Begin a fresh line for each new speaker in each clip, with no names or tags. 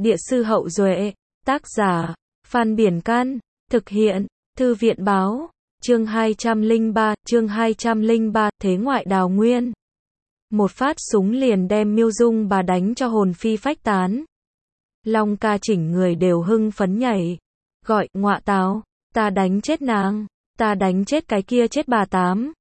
Địa sư Hậu Duệ, tác giả, Phan Biển Can, thực hiện, Thư viện Báo, chương 203, Thế ngoại đào nguyên. Một phát súng liền đem Miêu Dung bà đánh cho hồn phi phách tán. Long ca chỉnh người đều hưng phấn nhảy, gọi, ngọa táo, ta đánh chết nàng, ta đánh chết cái kia chết bà tám.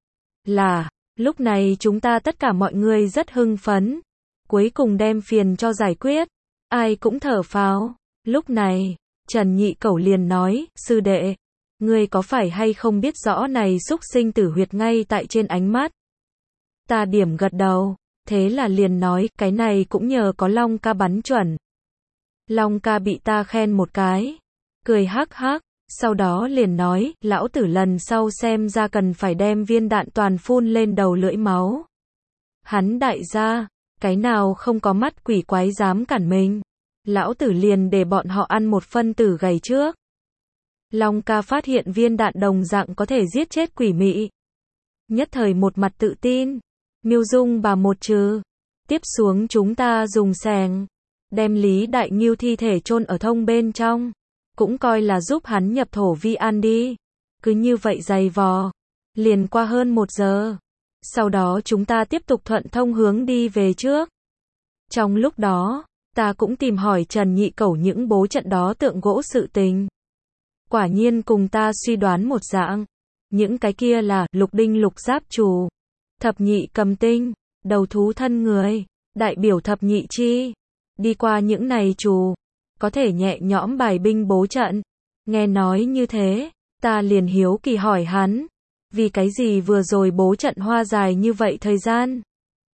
Lúc này chúng ta tất cả mọi người rất hưng phấn, cuối cùng đem phiền cho giải quyết, ai cũng thở phào. Lúc này, Trần Nhị Cẩu liền nói, sư đệ, ngươi có phải hay không biết rõ này xúc sinh tử huyệt ngay tại trên ánh mắt? Ta điểm gật đầu, thế là liền nói, cái này cũng nhờ có Long ca bắn chuẩn. Long ca bị ta khen một cái, cười hắc hắc, sau đó liền nói, lão tử lần sau xem ra cần phải đem viên đạn toàn phun lên đầu lưỡi máu. Hắn đại gia, cái nào không có mắt quỷ quái dám cản mình, lão tử liền để bọn họ ăn một phân tử gầy trước. Long ca phát hiện viên đạn đồng dạng có thể giết chết quỷ mị, nhất thời một mặt tự tin. Miêu Dung bà một trừ, tiếp xuống chúng ta dùng xẻng đem Lý Đại Ngưu thi thể chôn ở thông bên trong, cũng coi là giúp hắn nhập thổ vi an đi. Cứ như vậy giày vò, liền qua hơn 1 giờ. Sau đó chúng ta tiếp tục thuận thông hướng đi về trước. Trong lúc đó, ta cũng tìm hỏi Trần Nhị Cẩu những bố trận đó tượng gỗ sự tình. Quả nhiên cùng ta suy đoán một dạng, những cái kia là lục đinh lục giáp trù, thập nhị cầm tinh, đầu thú thân người, đại biểu thập nhị chi. Đi qua những này trù, có thể nhẹ nhõm bài binh bố trận. Nghe nói như thế, ta liền hiếu kỳ hỏi hắn, vì cái gì vừa rồi bố trận hoa dài như vậy thời gian?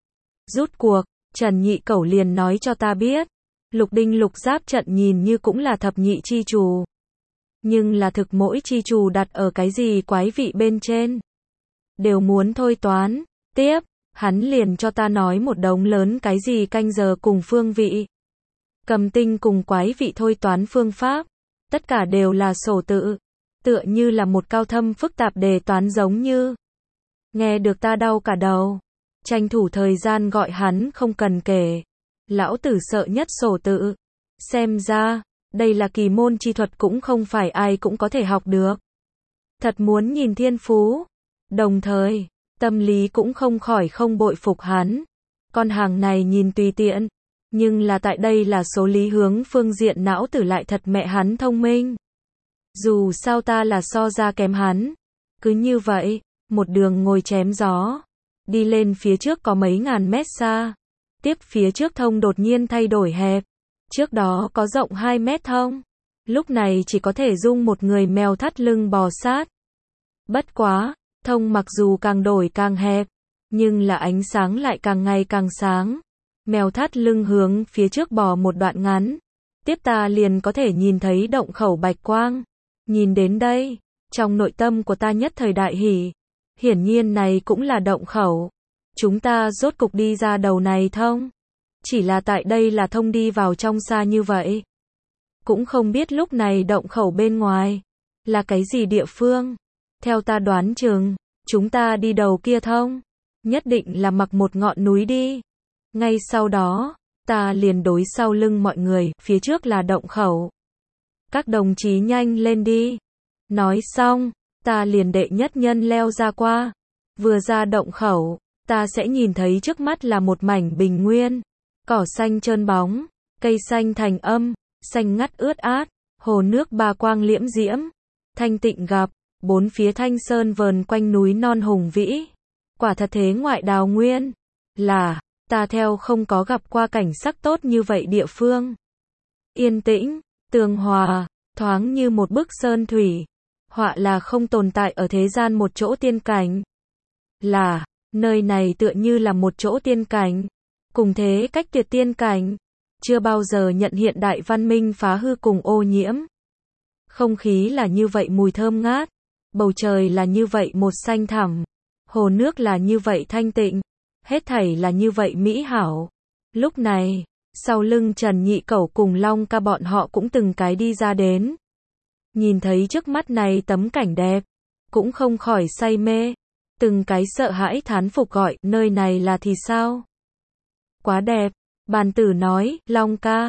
Rút cuộc, Trần Nhị Cẩu liền nói cho ta biết, lục đinh lục giáp trận nhìn như cũng là thập nhị chi trù, nhưng là thực mỗi chi trù đặt ở cái gì quái vị bên trên, đều muốn thôi toán. Tiếp, hắn liền cho ta nói một đống lớn cái gì canh giờ cùng phương vị, cầm tinh cùng quái vị thôi toán phương pháp, tất cả đều là sổ tự, tựa như là một cao thâm phức tạp đề toán giống như. Nghe được ta đau cả đầu, tranh thủ thời gian gọi hắn không cần kể, lão tử sợ nhất sổ tự. Xem ra, đây là kỳ môn chi thuật cũng không phải ai cũng có thể học được. Thật muốn nhìn thiên phú. Đồng thời, tâm lý cũng không khỏi không bội phục hắn. Con hàng này nhìn tùy tiện, nhưng là tại đây là số lý hướng phương diện não tử lại thật mẹ hắn thông minh. Dù sao ta là so ra kém hắn. Cứ như vậy, một đường ngồi chém gió, đi lên phía trước có mấy ngàn mét xa. Tiếp phía trước thông đột nhiên thay đổi hẹp. Trước đó có rộng 2 mét thông, lúc này chỉ có thể dung một người mèo thắt lưng bò sát. Bất quá, thông mặc dù càng đổi càng hẹp, nhưng là ánh sáng lại càng ngày càng sáng. Mèo thắt lưng hướng phía trước bò một đoạn ngắn, tiếp ta liền có thể nhìn thấy động khẩu bạch quang. Nhìn đến đây, trong nội tâm của ta nhất thời đại hỉ. Hiển nhiên này cũng là động khẩu. Chúng ta rốt cục đi ra đầu này thông. Chỉ là tại đây là thông đi vào trong xa như vậy. Cũng không biết lúc này động khẩu bên ngoài là cái gì địa phương. Theo ta đoán chừng, chúng ta đi đầu kia thông, nhất định là mặc một ngọn núi đi. Ngay sau đó, ta liền đối sau lưng mọi người, phía trước là động khẩu. Các đồng chí nhanh lên đi. Nói xong, ta liền đệ nhất nhân leo ra qua. Vừa ra động khẩu, ta sẽ nhìn thấy trước mắt là một mảnh bình nguyên. Cỏ xanh trơn bóng, cây xanh thành âm, xanh ngắt ướt át, hồ nước ba quang liễm diễm, thanh tịnh gặp, bốn phía thanh sơn vờn quanh núi non hùng vĩ. Quả thật thế ngoại đào nguyên, ta theo không có gặp qua cảnh sắc tốt như vậy địa phương. Yên tĩnh, tường hòa, thoáng như một bức sơn thủy, họa là không tồn tại ở thế gian một chỗ tiên cảnh. Nơi này tựa như là một chỗ tiên cảnh. Cùng thế cách tuyệt tiên cảnh, chưa bao giờ nhận hiện đại văn minh phá hư cùng ô nhiễm. Không khí là như vậy mùi thơm ngát, bầu trời là như vậy một xanh thẳm, hồ nước là như vậy thanh tịnh, hết thảy là như vậy mỹ hảo. Lúc này, sau lưng Trần Nhị Cẩu cùng Long ca bọn họ cũng từng cái đi ra đến. Nhìn thấy trước mắt này tấm cảnh đẹp, cũng không khỏi say mê, từng cái sợ hãi thán phục gọi, nơi này là thì sao? Quá đẹp, bàn tử nói, Long ca,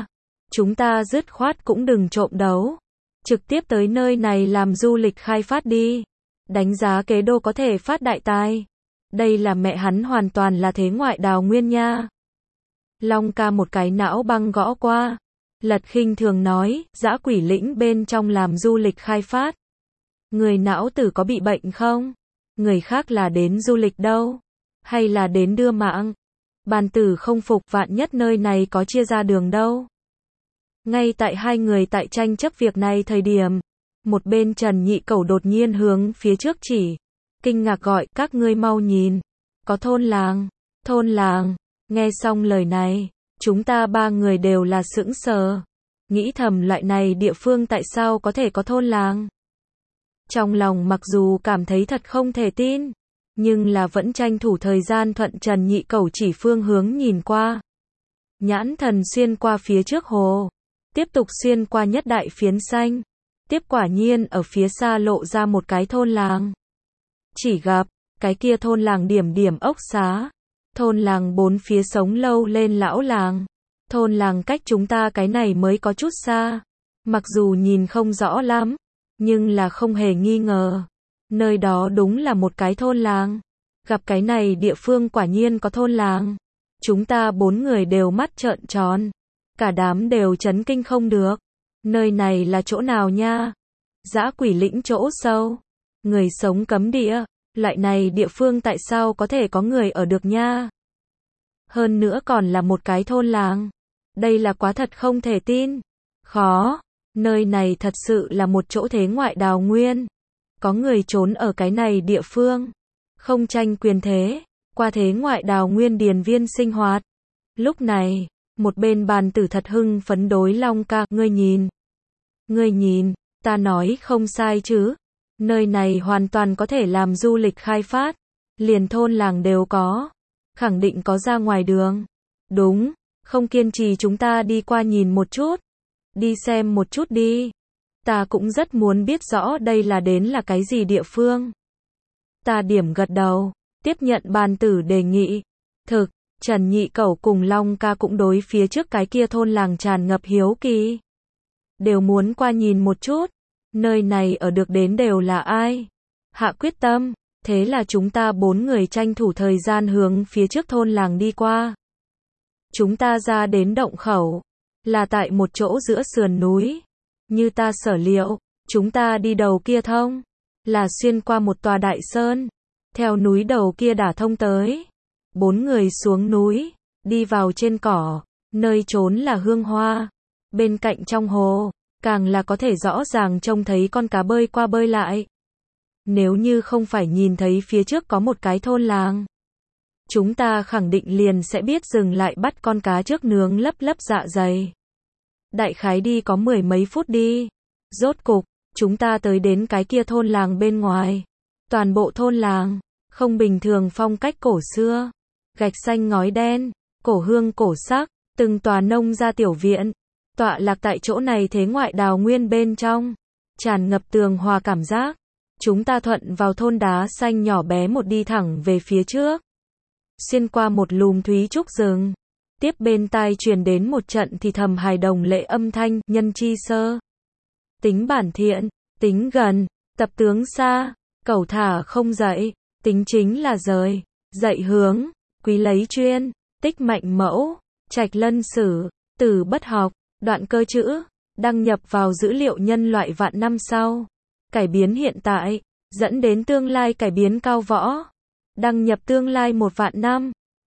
chúng ta dứt khoát cũng đừng trộm đấu. Trực tiếp tới nơi này làm du lịch khai phát đi. Đánh giá kế đô có thể phát đại tài. Đây là mẹ hắn hoàn toàn là thế ngoại đào nguyên nha. Long ca một cái não băng gõ qua. Lật khinh thường nói, dã quỷ lĩnh bên trong làm du lịch khai phát. Người não tử có bị bệnh không? Người khác là đến du lịch đâu? Hay là đến đưa mạng? Bàn tử không phục, vạn nhất nơi này có chia ra đường đâu. Ngay tại hai người tại tranh chấp việc này thời điểm, một bên Trần Nhị Cẩu đột nhiên hướng phía trước chỉ, kinh ngạc gọi, các ngươi mau nhìn, có thôn làng. Thôn làng. Nghe xong lời này, chúng ta ba người đều là sững sờ, nghĩ thầm loại này địa phương tại sao có thể có thôn làng. Trong lòng mặc dù cảm thấy thật không thể tin, nhưng là vẫn tranh thủ thời gian thuận Trần Nhị Cẩu chỉ phương hướng nhìn qua. Nhãn thần xuyên qua phía trước hồ, tiếp tục xuyên qua nhất đại phiến xanh, tiếp quả nhiên ở phía xa lộ ra một cái thôn làng. Chỉ gặp, cái kia thôn làng điểm điểm ốc xá, thôn làng bốn phía sống lâu lên lão làng, thôn làng cách chúng ta cái này mới có chút xa, mặc dù nhìn không rõ lắm, nhưng là không hề nghi ngờ, nơi đó đúng là một cái thôn làng. Gặp cái này địa phương quả nhiên có thôn làng, chúng ta bốn người đều mắt trợn tròn, cả đám đều chấn kinh không được. Nơi này là chỗ nào nha? Dã quỷ lĩnh chỗ sâu, người sống cấm địa, loại này địa phương tại sao có thể có người ở được nha? Hơn nữa còn là một cái thôn làng. Đây là quá thật không thể tin. Khó, nơi này thật sự là một chỗ thế ngoại đào nguyên. Có người trốn ở cái này địa phương, không tranh quyền thế, qua thế ngoại đào nguyên điền viên sinh hoạt. Lúc này, một bên bàn tử thật hưng phấn đối Long ca, ngươi nhìn, ta nói không sai chứ, nơi này hoàn toàn có thể làm du lịch khai phát, liền thôn làng đều có, khẳng định có ra ngoài đường. Đúng, không kiên trì chúng ta đi qua nhìn một chút, đi xem một chút đi, ta cũng rất muốn biết rõ đây là đến là cái gì địa phương. Ta điểm gật đầu, tiếp nhận bàn tử đề nghị. Thực, Trần Nhị Cẩu cùng Long ca cũng đối phía trước cái kia thôn làng tràn ngập hiếu kỳ. Đều muốn qua nhìn một chút, nơi này ở được đến đều là ai. Hạ quyết tâm, thế là chúng ta bốn người tranh thủ thời gian hướng phía trước thôn làng đi qua. Chúng ta ra đến động khẩu, là tại một chỗ giữa sườn núi. Như ta sở liệu, chúng ta đi đầu kia thông, là xuyên qua một tòa đại sơn, theo núi đầu kia đả thông tới. Bốn người xuống núi, đi vào trên cỏ, nơi trốn là hương hoa. Bên cạnh trong hồ, càng là có thể rõ ràng trông thấy con cá bơi qua bơi lại. Nếu như không phải nhìn thấy phía trước có một cái thôn làng, chúng ta khẳng định liền sẽ biết dừng lại bắt con cá trước nướng lấp lấp dạ dày. Đại khái đi có 10 mấy phút đi. Rốt cục, chúng ta tới đến cái kia thôn làng bên ngoài. Toàn bộ thôn làng, không bình thường phong cách cổ xưa. Gạch xanh ngói đen, cổ hương cổ sắc, từng tòa nông gia tiểu viện. Tọa lạc tại chỗ này thế ngoại đào nguyên bên trong. Tràn ngập tường hòa cảm giác. Chúng ta thuận vào thôn đá xanh nhỏ bé một đi thẳng về phía trước. Xuyên qua một lùm thúy trúc rừng. Tiếp bên tai truyền đến một trận thì thầm hài đồng lệ âm thanh, nhân chi sơ. Tính bản thiện, tính gần, tập tướng xa, cẩu thả không dậy, tính chính là rời, dạy hướng, quý lấy chuyên, tích mạnh mẫu, trạch lân sử, từ bất học, đoạn cơ chữ, đăng nhập vào dữ liệu nhân loại vạn năm sau. Cải biến hiện tại, dẫn đến tương lai cải biến cao võ. Đăng nhập tương lai 1 vạn năm.